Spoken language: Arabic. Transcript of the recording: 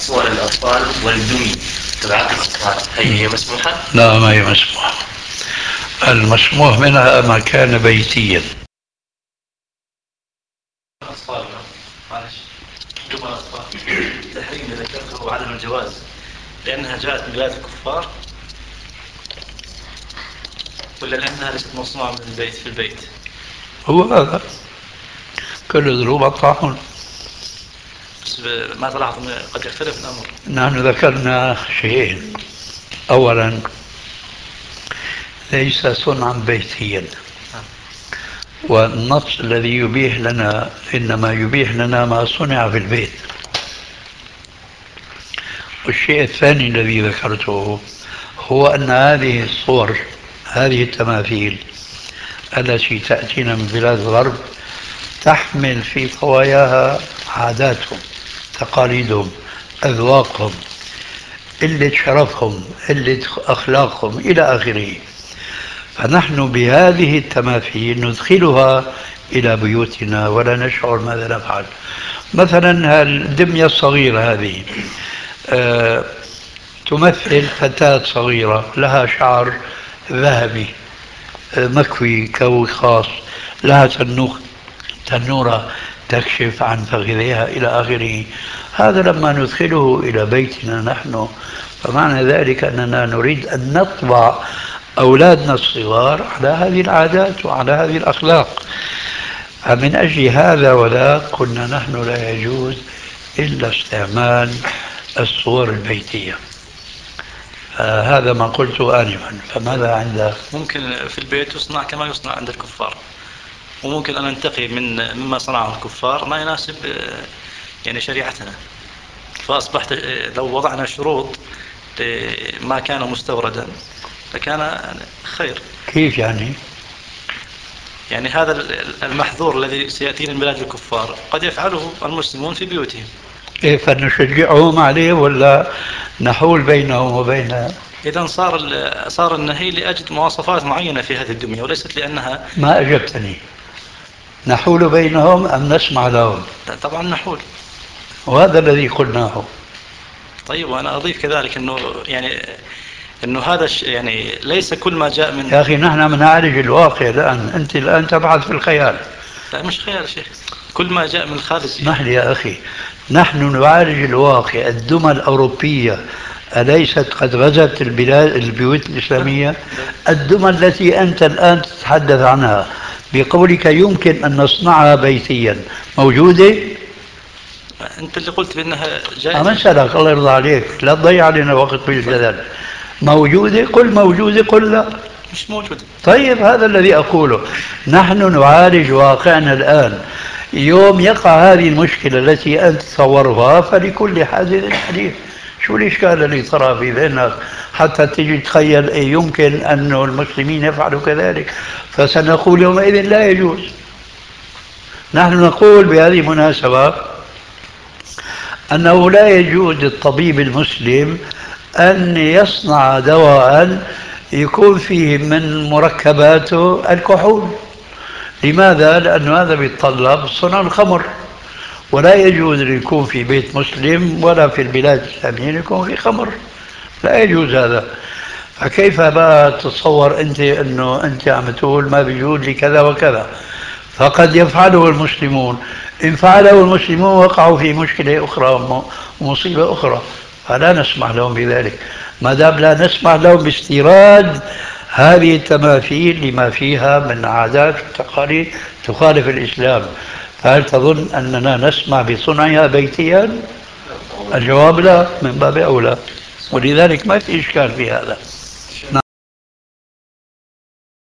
صور الأطفال والدمي تبع الأطفال هي مسموحة؟ لا، ما هي مسموحة. المسموح منها ما كان بيتيا. أطفال معلش دمى الأطفال التحريم اللي ذكرته عدم الجواز لأنها جاءت من بلاد الكفار ولا لأنها ليست مصنوعة من البيت في البيت؟ هو هذا كل ذنوب الطاحون. بس ما تلاحظ قد يختلف الأمر. نحن ذكرنا شيئين. أولا ليس صنعا بيتيا، والنص الذي يبيح لنا إنما يبيح لنا ما صنع في البيت. والشيء الثاني الذي ذكرته هو أن هذه الصور، هذه التماثيل التي تأتينا من بلاد الغرب تحمل في طواياها عاداتهم، تقاليدهم، أذواقهم، قلة شرفهم، قلة أخلاقهم إلى آخره. فنحن بهذه التماثيل ندخلها إلى بيوتنا ولا نشعر ماذا نفعل. مثلا الدمية الصغيرة هذه تمثل فتاة صغيرة لها شعر ذهبي مكوي كوي خاص، لها تنورة تكشف عن فخذيها إلى آخره. هذا لما ندخله إلى بيتنا نحن فمعنى ذلك أننا نريد أن نطبع أولادنا الصغار على هذه العادات وعلى هذه الأخلاق. فمن أجل هذا وذاك قلنا نحن لا يجوز إلا استعمال الصور البيتية. هذا ما قلته آنفا. فماذا عندك؟ ممكن في البيت يصنع كما يصنع عند الكفار، وممكن أن ننتقي مما صنعه الكفار ما يناسب يعني شريعتنا. فأصبحت لو وضعنا شروط ما كان مستوردا لكان خير. كيف يعني؟ يعني هذا المحظور الذي سيأتي من بلاد الكفار قد يفعله المسلمون في بيوتهم. كيف نشجعهم عليه ولا نحول بينهم وبين؟ إذا صار النهي لأجل مواصفات معينة في هذه الدمية وليست لأنها. ما أجبتني. نحول بينهم أم نسمع لهم؟ طبعا نحول، وهذا الذي قلناه. طيب وأنا أضيف كذلك أنه هذا يعني ليس كل ما جاء من. يا أخي نحن بنعالج الواقع الآن، أنت الآن تبحث في الخيال. لا مش خيال شيخ، كل ما جاء من الخارج. اسمح لي يا أخي، نحن نعالج الواقع. الدمى الأوروبية أليست قد غزت البيوت الإسلامية؟ الدمى التي أنت الآن تتحدث عنها بقولك يمكن أن نصنعها بيتيا موجودة؟ أنت اللي قلت بأنها جائزة. أمثلك الله يرضى عليك، لا تضيع علينا وقت بالجدل. موجودة؟ قل موجودة، قل لا مش موجودة. طيب هذا الذي أقوله. نحن نعالج واقعنا الآن. يوم يقع هذه المشكلة التي أنت تصورها فلكل حادث حديث. شو الإشكال اللي ترى في ذهنك حتى تجي تخيل يمكن أن المسلمين يفعلوا كذلك؟ فسنقول يومئذ لا يجوز. نحن نقول بهذه المناسبة أنه لا يجوز للطبيب المسلم أن يصنع دواء يكون فيه من مركباته الكحول. لماذا؟ لأن هذا بيتطلب صنع الخمر، ولا يجوز أن يكون في بيت مسلم ولا في البلاد الإسلامية يكون في خمر، لا يجوز هذا. فكيف بقى تتصور أنت أنه أنت عم تقول ما بيجوز لكذا وكذا؟ فقد يفعله المسلمون، إن فعله المسلمون وقعوا في مشكلة أخرى ومصيبة أخرى، فلا نسمح لهم بذلك. ما دام لا نسمح لهم باستيراد هذه التماثيل لما فيها من عادات وتقاليد تخالف الإسلام، فهل تظن أننا نسمع بصنعها بيتيا؟ الجواب لا، من باب أولى. ولذلك ما في إشكال في هذا.